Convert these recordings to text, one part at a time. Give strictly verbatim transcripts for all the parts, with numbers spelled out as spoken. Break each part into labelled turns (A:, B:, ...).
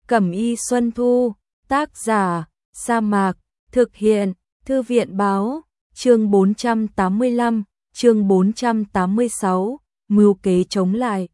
A: Cẩm y Xuân Thu, tác giả, Sa Mạc, thực hiện, Thư viện báo, chương bốn trăm tám mươi lăm, chương bốn trăm tám mươi sáu, mưu kế chống lại.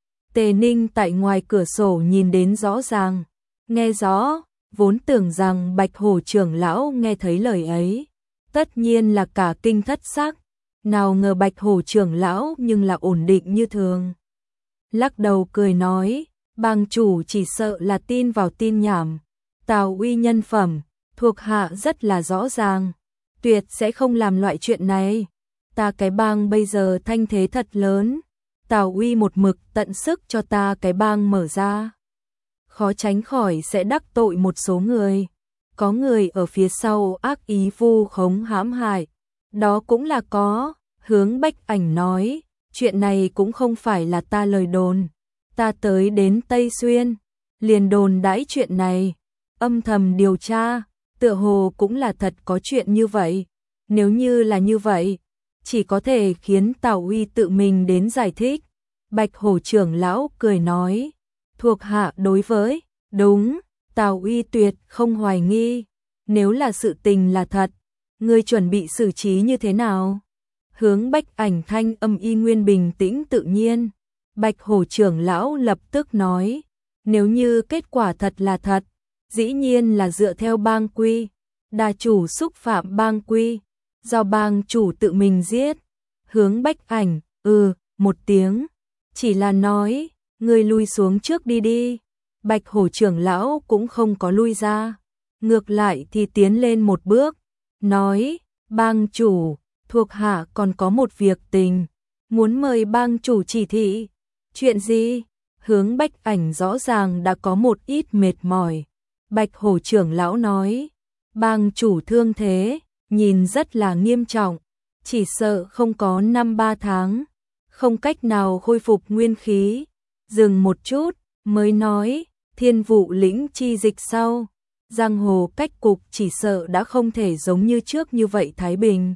A: Tề Ninh tại ngoài cửa sổ nhìn đến rõ ràng, nghe rõ, vốn tưởng rằng Bạch Hổ trưởng lão nghe thấy lời ấy, tất nhiên là cả kinh thất sắc, nào ngờ Bạch Hổ trưởng lão nhưng là ổn định như thường. Lắc đầu cười nói, bang chủ chỉ sợ là tin vào tin nhảm, Tào Uy nhân phẩm, thuộc hạ rất là rõ ràng, tuyệt sẽ không làm loại chuyện này. Ta cái bang bây giờ thanh thế thật lớn, Tào Uy một mực tận sức cho ta cái bang mở ra, khó tránh khỏi sẽ đắc tội một số người, có người ở phía sau ác ý vu khống hãm hại, đó cũng là có. Hướng Bách Ảnh nói, chuyện này cũng không phải là ta lời đồn, ta tới đến Tây Xuyên, liền đồn đãi chuyện này, âm thầm điều tra, tựa hồ cũng là thật có chuyện như vậy, nếu như là như vậy, chỉ có thể khiến Tào Uy tự mình đến giải thích. Bạch Hổ trưởng lão cười nói, thuộc hạ đối với, đúng, Tào Uy tuyệt không hoài nghi, nếu là sự tình là thật, ngươi chuẩn bị xử trí như thế nào? Hướng Bách Ảnh thanh âm y nguyên bình tĩnh tự nhiên, Bạch Hổ trưởng lão lập tức nói, nếu như kết quả thật là thật, dĩ nhiên là dựa theo bang quy, đà chủ xúc phạm bang quy, do bang chủ tự mình giết. Hướng Bách Ảnh, ừ, một tiếng, chỉ là nói, ngươi lui xuống trước đi đi. Bạch Hổ trưởng lão cũng không có lui ra, ngược lại thì tiến lên một bước, nói, bang chủ, thuộc hạ còn có một việc tình, muốn mời bang chủ chỉ thị. Chuyện gì? Hướng Bách Ảnh rõ ràng đã có một ít mệt mỏi. Bạch Hổ trưởng lão nói, bang chủ thương thế, nhìn rất là nghiêm trọng, chỉ sợ không có năm ba tháng, không cách nào khôi phục nguyên khí. Dừng một chút, mới nói, Thiên Vụ lĩnh chi dịch sau, giang hồ cách cục chỉ sợ đã không thể giống như trước như vậy thái bình.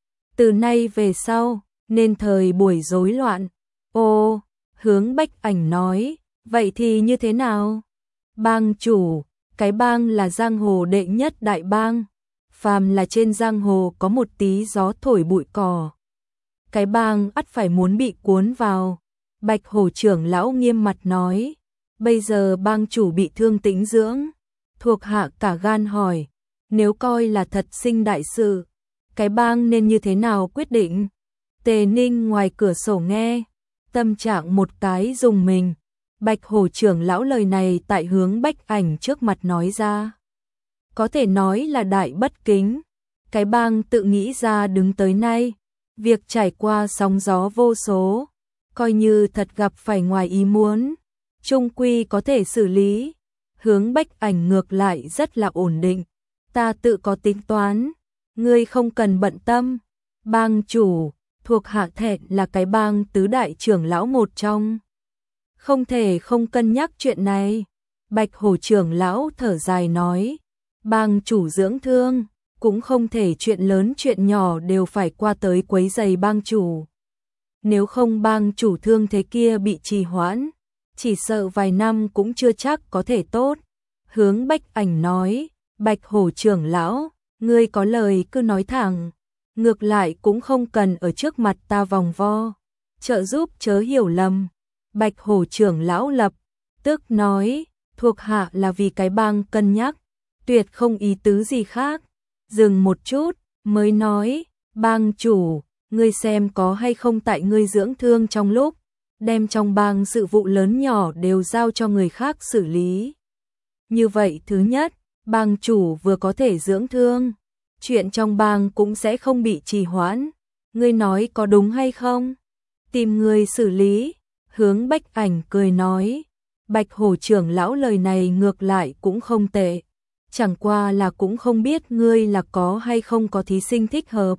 A: Từ nay về sau, nên thời buổi rối loạn. Ô, Hướng Bách Ảnh nói, vậy thì như thế nào? Bang chủ, cái bang là giang hồ đệ nhất đại bang, phàm là trên giang hồ có một tí gió thổi bụi cỏ, cái bang ắt phải muốn bị cuốn vào. Bạch Hổ trưởng lão nghiêm mặt nói, bây giờ bang chủ bị thương tĩnh dưỡng, thuộc hạ cả gan hỏi, nếu coi là thật sinh đại sự, cái bang nên như thế nào quyết định? Tề Ninh ngoài cửa sổ nghe, tâm trạng một cái dùng mình. Bạch Hổ trưởng lão lời này tại Hướng Bách Ảnh trước mặt nói ra, có thể nói là đại bất kính. Cái bang tự nghĩ ra đứng tới nay, việc trải qua sóng gió vô số, coi như thật gặp phải ngoài ý muốn, chung quy có thể xử lý. Hướng Bách Ảnh ngược lại rất là ổn định, ta tự có tính toán, ngươi không cần bận tâm. Bang chủ, thuộc hạ thẹn là cái bang tứ đại trưởng lão một trong, không thể không cân nhắc chuyện này. Bạch Hổ trưởng lão thở dài nói, bang chủ dưỡng thương, cũng không thể chuyện lớn chuyện nhỏ đều phải qua tới quấy rầy bang chủ. Nếu không bang chủ thương thế kia bị trì hoãn, chỉ sợ vài năm cũng chưa chắc có thể tốt. Hướng Bách Ảnh nói, Bạch Hổ trưởng lão, ngươi có lời cứ nói thẳng, ngược lại cũng không cần ở trước mặt ta vòng vo, trợ giúp chớ hiểu lầm. Bạch Hổ trưởng lão lập tức nói, thuộc hạ là vì cái bang cân nhắc, tuyệt không ý tứ gì khác. Dừng một chút, mới nói, bang chủ, ngươi xem có hay không tại ngươi dưỡng thương trong lúc, đem trong bang sự vụ lớn nhỏ đều giao cho người khác xử lý. Như vậy thứ nhất, bang chủ vừa có thể dưỡng thương, chuyện trong bang cũng sẽ không bị trì hoãn. Ngươi nói có đúng hay không? Tìm người xử lý. Hướng Bách Ảnh cười nói, Bạch Hổ trưởng lão lời này ngược lại cũng không tệ, chẳng qua là cũng không biết ngươi là có hay không có thí sinh thích hợp.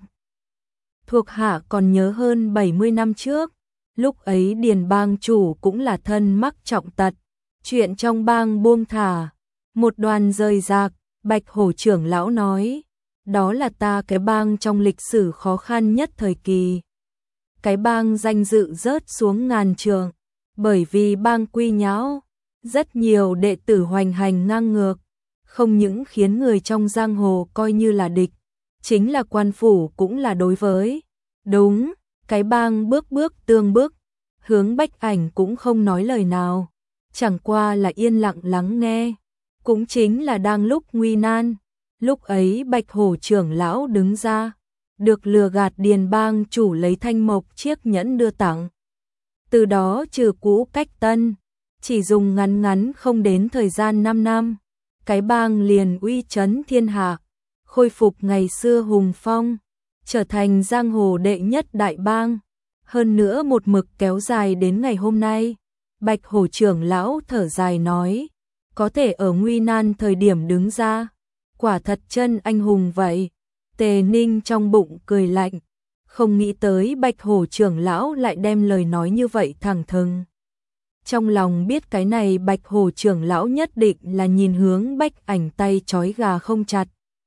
A: Thuộc hạ còn nhớ hơn bảy mươi năm trước, lúc ấy Điền bang chủ cũng là thân mắc trọng tật, chuyện trong bang buông thả, một đoàn rời rạc. Bạch Hổ trưởng lão nói, đó là ta cái bang trong lịch sử khó khăn nhất thời kỳ. Cái bang danh dự rớt xuống ngàn trượng, bởi vì bang quy nhão, Rất nhiều đệ tử hoành hành ngang ngược, không những khiến người trong giang hồ coi như là địch, chính là quan phủ cũng là đối với. Đúng, cái bang bước bước tương bước, Hướng Bách Ảnh cũng không nói lời nào, chẳng qua là yên lặng lắng nghe. Cũng chính là đang lúc nguy nan, lúc ấy Bạch Hổ trưởng lão đứng ra, được lừa gạt Điền bang chủ lấy thanh mộc chiếc nhẫn đưa tặng. Từ đó trừ cũ cách tân, chỉ dùng ngắn ngắn không đến thời gian năm năm, cái bang liền uy chấn thiên hạ, khôi phục ngày xưa hùng phong, trở thành giang hồ đệ nhất đại bang. Hơn nữa một mực kéo dài đến ngày hôm nay. Bạch Hổ trưởng lão thở dài nói, có thể ở nguy nan thời điểm đứng ra, quả thật chân anh hùng vậy. Tề Ninh trong bụng cười lạnh, không nghĩ tới Bạch Hổ trưởng lão lại đem lời nói như vậy thẳng thừng. Trong lòng biết cái này Bạch Hổ trưởng lão nhất định là nhìn Hướng Bách Ảnh tay trói gà không chặt.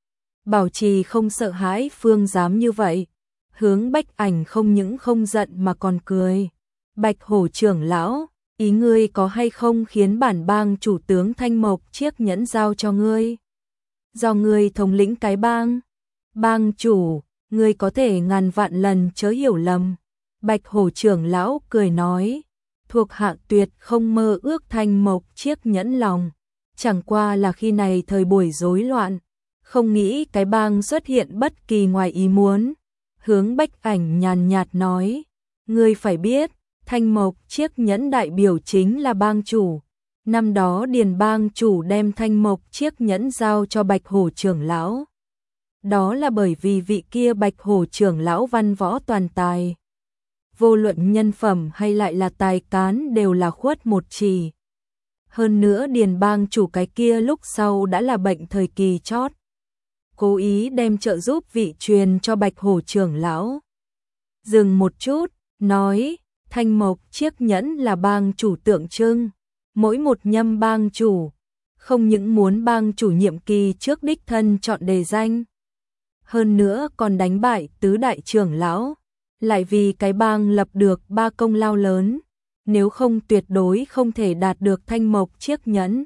A: Bảo trì không sợ hãi phương dám như vậy. Hướng Bách Ảnh không những không giận mà còn cười. Bạch Hổ trưởng lão, ý ngươi có hay không khiến bản bang chủ tướng Thanh Mộc chiếc nhẫn giao cho ngươi? Do ngươi thống lĩnh cái bang. Bang chủ, ngươi có thể ngàn vạn lần chớ hiểu lầm. Bạch Hổ trưởng lão cười nói, thuộc hạ tuyệt không mơ ước Thanh Mộc chiếc nhẫn lòng. Chẳng qua là khi này thời buổi rối loạn, không nghĩ cái bang xuất hiện bất kỳ ngoài ý muốn. Hướng Bách Ảnh nhàn nhạt nói, ngươi phải biết, Thanh Mộc chiếc nhẫn đại biểu chính là bang chủ. Năm đó Điền bang chủ đem Thanh Mộc chiếc nhẫn giao cho Bạch Hổ trưởng lão. Đó là bởi vì vị kia Bạch Hổ trưởng lão văn võ toàn tài. Vô luận nhân phẩm hay lại là tài cán đều là khuất một chỉ. Hơn nữa Điền bang chủ cái kia lúc sau đã là bệnh thời kỳ chót. Cố ý đem trợ giúp vị truyền cho Bạch Hổ trưởng lão. Dừng một chút, nói, Thanh Mộc chiếc nhẫn là bang chủ tượng trưng. Mỗi một nhâm bang chủ, không những muốn bang chủ nhiệm kỳ trước đích thân chọn đề danh. Hơn nữa còn đánh bại tứ đại trưởng lão. Lại vì cái bang lập được ba công lao lớn. Nếu không tuyệt đối không thể đạt được Thanh Mộc chiếc nhẫn.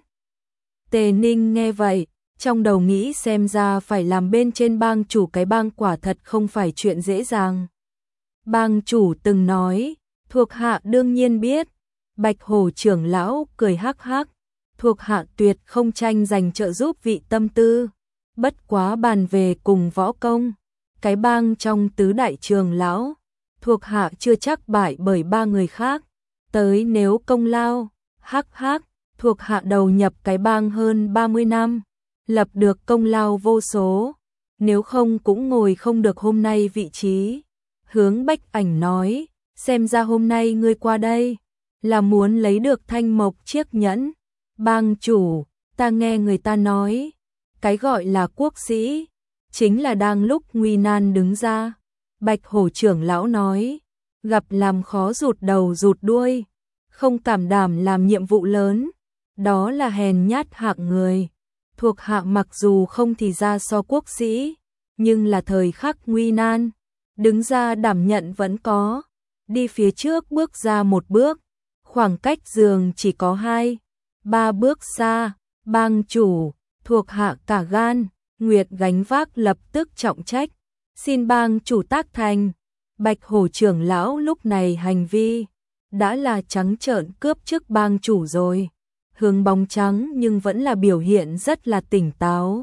A: Tề Ninh nghe vậy, trong đầu nghĩ xem ra phải làm bên trên bang chủ cái bang quả thật không phải chuyện dễ dàng. Bang chủ từng nói, thuộc hạ đương nhiên biết. Bạch Hổ trưởng lão cười hắc hắc, thuộc hạ tuyệt không tranh giành trợ giúp vị tâm tư. Bất quá bàn về cùng võ công, cái bang trong tứ đại trường lão, thuộc hạ chưa chắc bại bởi ba người khác. Tới nếu công lao, hắc hắc, thuộc hạ đầu nhập cái bang hơn ba mươi năm, lập được công lao vô số, nếu không cũng ngồi không được hôm nay vị trí. Hướng Bách Ảnh nói, xem ra hôm nay ngươi qua đây là muốn lấy được Thanh Mộc chiếc nhẫn. Bang chủ, ta nghe người ta nói, cái gọi là quốc sĩ, chính là đang lúc nguy nan đứng ra. Bạch Hổ trưởng lão nói, gặp làm khó rụt đầu rụt đuôi, không cảm đảm làm nhiệm vụ lớn, đó là hèn nhát hạng người. Thuộc hạ mặc dù không thì ra so quốc sĩ, nhưng là thời khắc nguy nan, đứng ra đảm nhận vẫn có. Đi phía trước bước ra một bước, khoảng cách giường chỉ có hai, ba bước xa. Bang chủ, thuộc hạ cả gan, nguyệt gánh vác lập tức trọng trách, xin bang chủ tác thành. Bạch Hổ trưởng lão lúc này hành vi đã là trắng trợn cướp chức bang chủ rồi. Hướng bóng trắng nhưng vẫn là biểu hiện rất là tỉnh táo.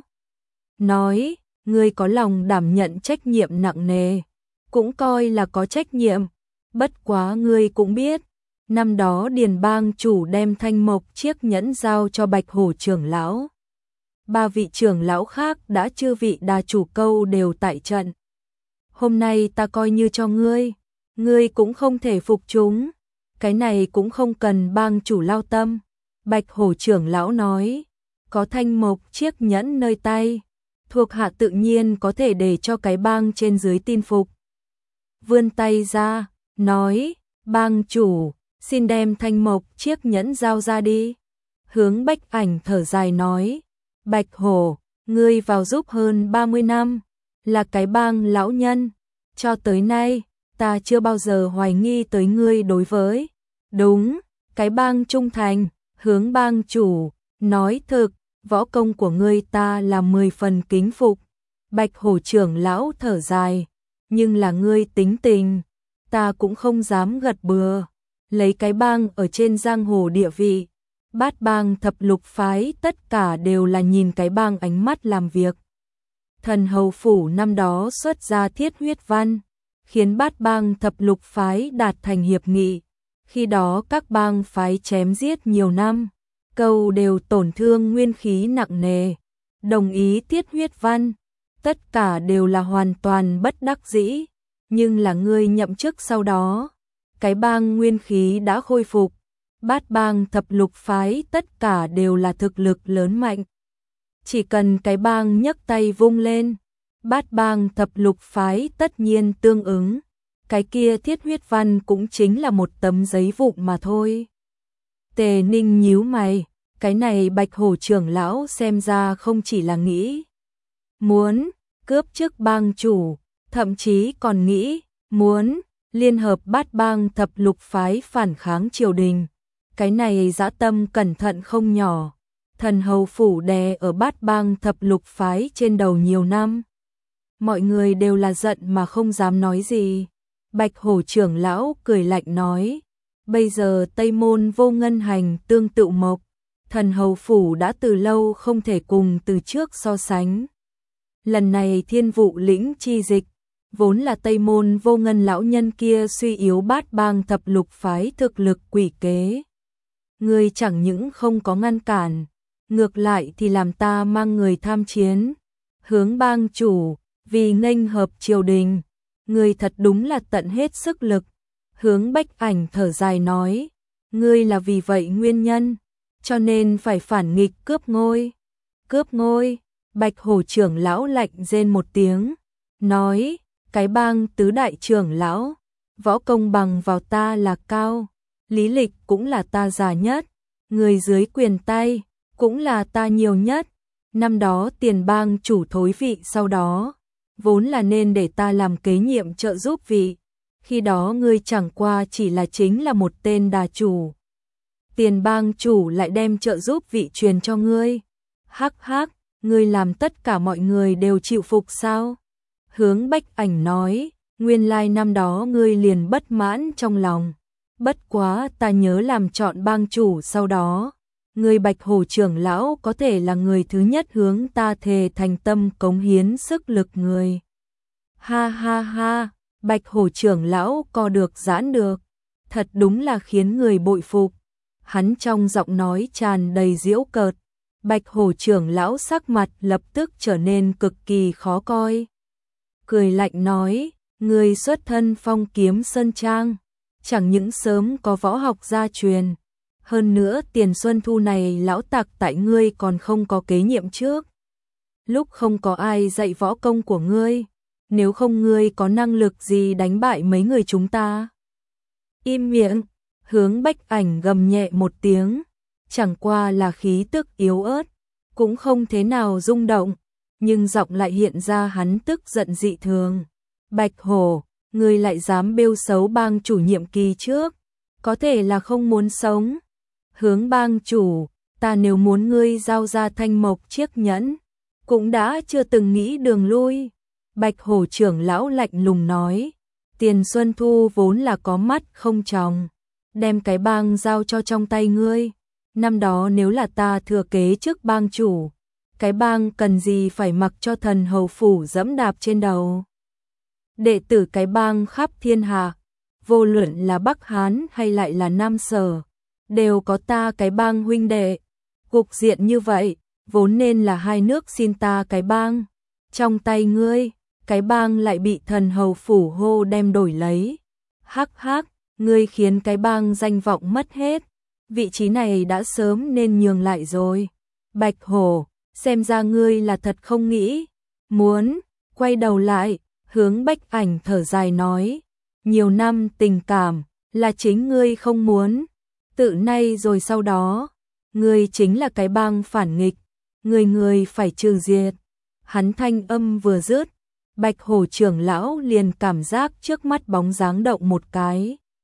A: Nói, ngươi có lòng đảm nhận trách nhiệm nặng nề, cũng coi là có trách nhiệm. Bất quá ngươi cũng biết, năm đó Điền bang chủ đem Thanh Mộc chiếc nhẫn giao cho Bạch Hổ trưởng lão. Ba vị trưởng lão khác đã chư vị đà chủ câu đều tại trận. Hôm nay ta coi như cho ngươi, ngươi cũng không thể phục chúng. Cái này cũng không cần bang chủ lao tâm. Bạch Hổ trưởng lão nói, có Thanh Mộc chiếc nhẫn nơi tay, thuộc hạ tự nhiên có thể để cho cái bang trên dưới tin phục. Vươn tay ra, nói, bang chủ, xin đem Thanh Mộc chiếc nhẫn giao ra đi. Hướng Bách Ảnh thở dài nói, Bạch Hổ, ngươi vào giúp hơn ba mươi năm, là cái bang lão nhân, cho tới nay, ta chưa bao giờ hoài nghi tới ngươi đối với, đúng, cái bang trung thành. Hướng bang chủ, nói thực, võ công của ngươi ta là mười phần kính phục. Bạch Hổ trưởng lão thở dài, nhưng là ngươi tính tình, ta cũng không dám gật bừa. Lấy cái bang ở trên giang hồ địa vị, bát bang thập lục phái tất cả đều là nhìn cái bang ánh mắt làm việc. Thần hầu phủ năm đó xuất ra thiết huyết văn, khiến bát bang thập lục phái đạt thành hiệp nghị. Khi đó các bang phái chém giết nhiều năm, câu đều tổn thương nguyên khí nặng nề, đồng ý thiết huyết văn, tất cả đều là hoàn toàn bất đắc dĩ, nhưng là ngươi nhậm chức sau đó, cái bang nguyên khí đã khôi phục, bát bang thập lục phái tất cả đều là thực lực lớn mạnh. Chỉ cần cái bang nhấc tay vung lên, bát bang thập lục phái tất nhiên tương ứng, cái kia thiết huyết văn cũng chính là một tấm giấy vụn mà thôi. Tề Ninh nhíu mày, cái này Bạch Hổ trưởng lão xem ra không chỉ là nghĩ muốn cướp chức bang chủ, thậm chí còn nghĩ muốn liên hợp bát bang thập lục phái phản kháng triều đình. Cái này dã tâm cẩn thận không nhỏ. Thần hầu phủ đè ở bát bang thập lục phái trên đầu nhiều năm. Mọi người đều là giận mà không dám nói gì. Bạch Hổ trưởng lão cười lạnh nói, bây giờ Tây Môn vô ngân hành tương tự mộc, thần hầu phủ đã từ lâu không thể cùng từ trước so sánh. Lần này thiên vụ lĩnh chi dịch, vốn là Tây Môn vô ngân lão nhân kia suy yếu bát bang thập lục phái thực lực quỷ kế. Người chẳng những không có ngăn cản, ngược lại thì làm ta mang người tham chiến. Hướng bang chủ, vì nghênh hợp triều đình, người thật đúng là tận hết sức lực. Hướng Bách Ảnh thở dài nói, ngươi là vì vậy nguyên nhân, cho nên phải phản nghịch cướp ngôi. Cướp ngôi, Bạch Hổ trưởng lão lạnh rên một tiếng, nói, cái bang tứ đại trưởng lão, võ công bằng vào ta là cao, lý lịch cũng là ta già nhất, người dưới quyền tay, cũng là ta nhiều nhất. Năm đó tiền bang chủ thối vị sau đó, vốn là nên để ta làm kế nhiệm trợ giúp vị. Khi đó ngươi chẳng qua chỉ là chính là một tên đà chủ. Tiền bang chủ lại đem trợ giúp vị truyền cho ngươi. Hắc hắc, ngươi làm tất cả mọi người đều chịu phục sao? Hướng Bách Ảnh nói, nguyên lai năm đó ngươi liền bất mãn trong lòng. Bất quá ta nhớ làm chọn bang chủ sau đó. Người Bạch Hổ trưởng lão có thể là người thứ nhất hướng ta thề thành tâm cống hiến sức lực người. Ha ha ha, Bạch Hổ trưởng lão co được giãn được, thật đúng là khiến người bội phục. Hắn trong giọng nói tràn đầy giễu cợt, Bạch Hổ trưởng lão sắc mặt lập tức trở nên cực kỳ khó coi. Cười lạnh nói, người xuất thân Phong Kiếm Sơn Trang, chẳng những sớm có võ học gia truyền, hơn nữa tiền xuân thu này lão tặc tại ngươi còn không có kế nhiệm trước. Lúc không có ai dạy võ công của ngươi, nếu không ngươi có năng lực gì đánh bại mấy người chúng ta? Im miệng, Hướng Bách Ảnh gầm nhẹ một tiếng, chẳng qua là khí tức yếu ớt, cũng không thế nào rung động, nhưng giọng lại hiện ra hắn tức giận dị thường. Bạch Hổ, ngươi lại dám bêu xấu bang chủ nhiệm kỳ trước, có thể là không muốn sống. Hướng bang chủ, ta nếu muốn ngươi giao ra thanh mộc chiếc nhẫn, cũng đã chưa từng nghĩ đường lui. Bạch Hổ trưởng lão lạnh lùng nói, tiền xuân thu vốn là có mắt không tròng, đem cái bang giao cho trong tay ngươi. Năm đó nếu là ta thừa kế chức bang chủ, cái bang cần gì phải mặc cho thần hầu phủ dẫm đạp trên đầu. Đệ tử cái bang khắp thiên hạ, vô luận là Bắc Hán hay lại là Nam Sở, đều có ta cái bang huynh đệ. Cục diện như vậy, vốn nên là hai nước xin ta cái bang. Trong tay ngươi, cái bang lại bị thần hầu phủ hô đem đổi lấy. Hắc hắc, ngươi khiến cái bang danh vọng mất hết. Vị trí này đã sớm nên nhường lại rồi. Bạch Hổ, xem ra ngươi là thật không nghĩ. Muốn, quay đầu lại, Hướng Bách Ảnh thở dài nói. Nhiều năm tình cảm, là chính ngươi không muốn. Tự nay rồi sau đó, ngươi chính là cái bang phản nghịch, người người phải trừ diệt. Hắn thanh âm vừa dứt, Bạch Hổ trưởng lão liền cảm giác trước mắt bóng dáng động một cái.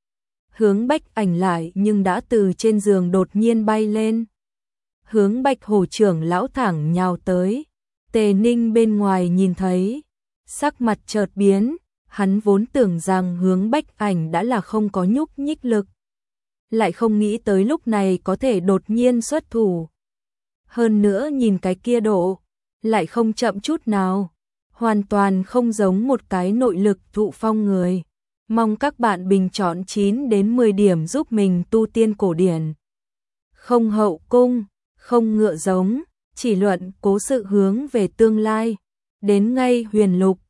A: hướng Bách Ảnh lại nhưng đã từ trên giường đột nhiên bay lên. Hướng Bạch Hổ trưởng lão thẳng nhào tới. Tề Ninh bên ngoài nhìn thấy, sắc mặt chợt biến, hắn vốn tưởng rằng Hướng Bách Ảnh đã là không có nhúc nhích lực, lại không nghĩ tới lúc này có thể đột nhiên xuất thủ. Hơn nữa nhìn cái kia độ, lại không chậm chút nào, hoàn toàn không giống một cái nội lực thụ phong người. Mong các bạn bình chọn chín đến mười điểm giúp mình tu tiên cổ điển. Không hậu cung, không ngựa giống, chỉ luận cố sự hướng về tương lai. Đến ngay huyền lục,